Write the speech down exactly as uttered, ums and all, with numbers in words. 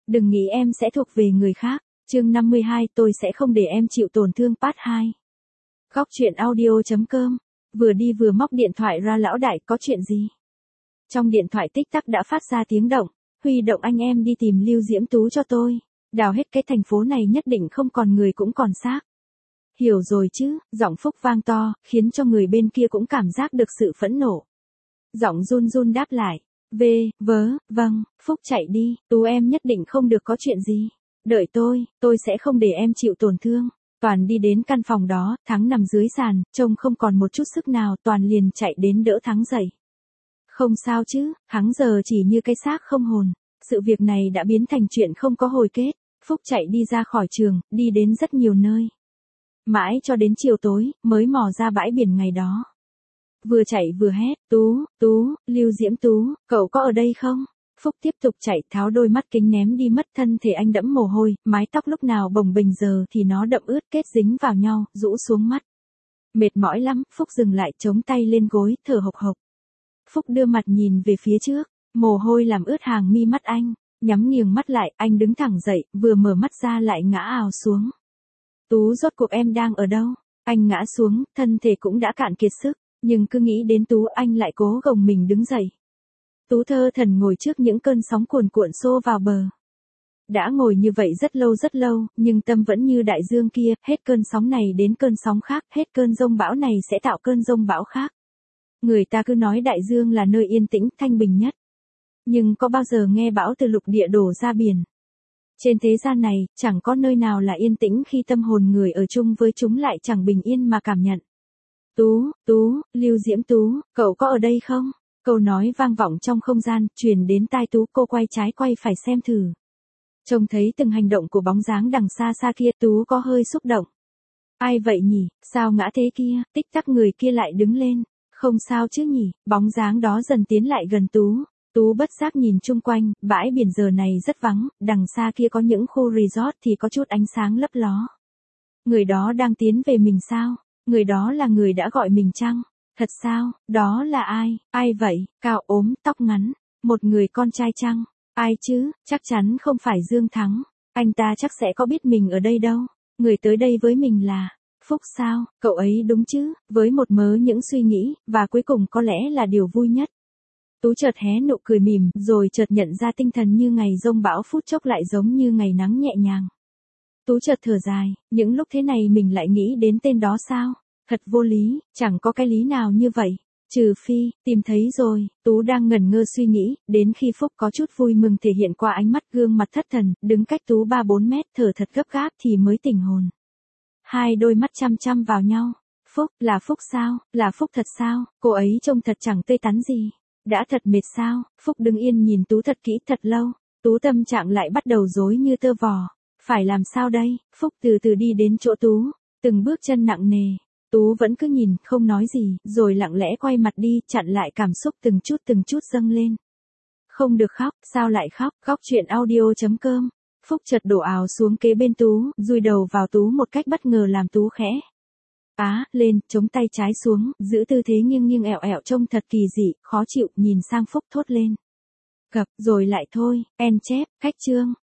Đừng nghĩ em sẽ thuộc về người khác. Chương năm mươi hai, tôi sẽ không để em chịu tổn thương part hai. Góc truyện audio chấm com. Vừa đi vừa móc điện thoại ra, lão đại, có chuyện gì? Trong điện thoại tích tắc đã phát ra tiếng động. Huy động anh em đi tìm Lưu Diễm Tú cho tôi. Đào hết cái thành phố này nhất định không còn người cũng còn xác. Hiểu rồi chứ, giọng Phúc vang to, khiến cho người bên kia cũng cảm giác được sự phẫn nộ. Giọng run run đáp lại. Vê, vớ, vâng, Phúc chạy đi, Tú em nhất định không được có chuyện gì. Đợi tôi, tôi sẽ không để em chịu tổn thương. Toàn đi đến căn phòng đó, Thắng nằm dưới sàn, trông không còn một chút sức nào, Toàn liền chạy đến đỡ Thắng dậy. Không sao chứ, Thắng giờ chỉ như cái xác không hồn. Sự việc này đã biến thành chuyện không có hồi kết. Phúc chạy đi ra khỏi trường, đi đến rất nhiều nơi. Mãi cho đến chiều tối, mới mò ra bãi biển ngày đó. Vừa chạy vừa hét, Tú, Tú, Lưu Diễm Tú, cậu có ở đây không? Phúc tiếp tục chạy, tháo đôi mắt kính ném đi mất, thân thể anh đẫm mồ hôi, mái tóc lúc nào bồng bềnh giờ thì nó đậm ướt kết dính vào nhau, rũ xuống mắt. Mệt mỏi lắm, Phúc dừng lại, chống tay lên gối, thở hộc hộc. Phúc đưa mặt nhìn về phía trước, mồ hôi làm ướt hàng mi mắt anh, nhắm nghiêng mắt lại, anh đứng thẳng dậy, vừa mở mắt ra lại ngã ào xuống. Tú, rốt cuộc em đang ở đâu? Anh ngã xuống, thân thể cũng đã cạn kiệt sức, nhưng cứ nghĩ đến Tú anh lại cố gồng mình đứng dậy. Tú thơ thẩn ngồi trước những cơn sóng cuồn cuộn xô vào bờ. Đã ngồi như vậy rất lâu rất lâu, nhưng tâm vẫn như đại dương kia, hết cơn sóng này đến cơn sóng khác, hết cơn giông bão này sẽ tạo cơn giông bão khác. Người ta cứ nói đại dương là nơi yên tĩnh, thanh bình nhất. Nhưng có bao giờ nghe bão từ lục địa đổ ra biển? Trên thế gian này, chẳng có nơi nào là yên tĩnh khi tâm hồn người ở chung với chúng lại chẳng bình yên mà cảm nhận. Tú, Tú, Lưu Diễm Tú, cậu có ở đây không? Câu nói vang vọng trong không gian, truyền đến tai Tú, cô quay trái quay phải xem thử. Trông thấy từng hành động của bóng dáng đằng xa xa kia, Tú có hơi xúc động. Ai vậy nhỉ, sao ngã thế kia, tích tắc người kia lại đứng lên. Không sao chứ nhỉ, bóng dáng đó dần tiến lại gần Tú. Tú bất giác nhìn chung quanh, bãi biển giờ này rất vắng, đằng xa kia có những khu resort thì có chút ánh sáng lấp ló. Người đó đang tiến về mình sao? Người đó là người đã gọi mình chăng? Thật sao? Đó là ai? Ai vậy? Cao ốm, tóc ngắn. Một người con trai chăng? Ai chứ? Chắc chắn không phải Dương Thắng. Anh ta chắc sẽ có biết mình ở đây đâu. Người tới đây với mình là Phúc sao? Cậu ấy đúng chứ? Với một mớ những suy nghĩ, và cuối cùng có lẽ là điều vui nhất. Tú chợt hé nụ cười mỉm, rồi chợt nhận ra tinh thần như ngày giông bão phút chốc lại giống như ngày nắng nhẹ nhàng. Tú chợt thở dài, những lúc thế này mình lại nghĩ đến tên đó sao? Thật vô lý, chẳng có cái lý nào như vậy. Trừ phi, tìm thấy rồi, Tú đang ngẩn ngơ suy nghĩ, đến khi Phúc có chút vui mừng thể hiện qua ánh mắt gương mặt thất thần, đứng cách Tú ba bốn mét thở thật gấp gáp thì mới tỉnh hồn. Hai đôi mắt chăm chăm vào nhau. Phúc, là Phúc sao? Là Phúc thật sao? Cô ấy trông thật chẳng tươi tắn gì. Đã thật mệt sao? Phúc đứng yên nhìn Tú thật kỹ thật lâu. Tú tâm trạng lại bắt đầu rối như tơ vò. Phải làm sao đây? Phúc từ từ đi đến chỗ Tú. Từng bước chân nặng nề. Tú vẫn cứ nhìn, không nói gì, rồi lặng lẽ quay mặt đi, chặn lại cảm xúc từng chút từng chút dâng lên. Không được khóc, sao lại khóc? Góc truyện audio chấm com. Phúc chợt đổ ào xuống kế bên Tú, dùi đầu vào Tú một cách bất ngờ làm Tú khẽ á lên, chống tay trái xuống, giữ tư thế nghiêng nghiêng ẹo ẹo trông thật kỳ dị, khó chịu, nhìn sang Phúc thốt lên. Cập, rồi lại thôi, en chép, cách chương.